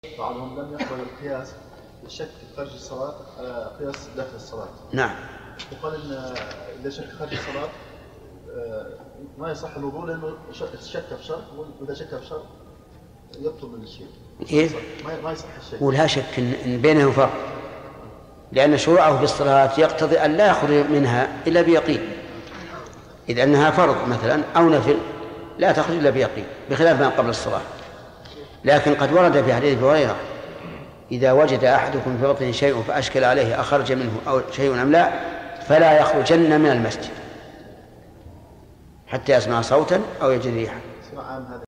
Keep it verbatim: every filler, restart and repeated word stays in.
بعضهم لم يقبل القياس الشك خارج الصلاة على قياس داخل الصلاة. نعم. وقال إن إذا شك خارج الصلاة ما يصح الوضوء لأنه شك في شرط، وإذا شك في شرط يبطل الشيء. كيف؟ ما يصح الشك. ولا شك إن بينهم فرق، لأن شروعه في الصلاة يقتضي أن لا يخرج منها إلا بيقين، إذ أنها فرض مثلا أو نفل لا تخرج إلا بيقين، بخلاف ما قبل الصلاة. لكن قد ورد في حديث أبي هريرة: إذا وجد أحدكم في بطنه شيء فأشكل عليه أخرج منه أو شيء أم لا فلا يخرجن من المسجد حتى يسمع صوتا أو يجد ريحا.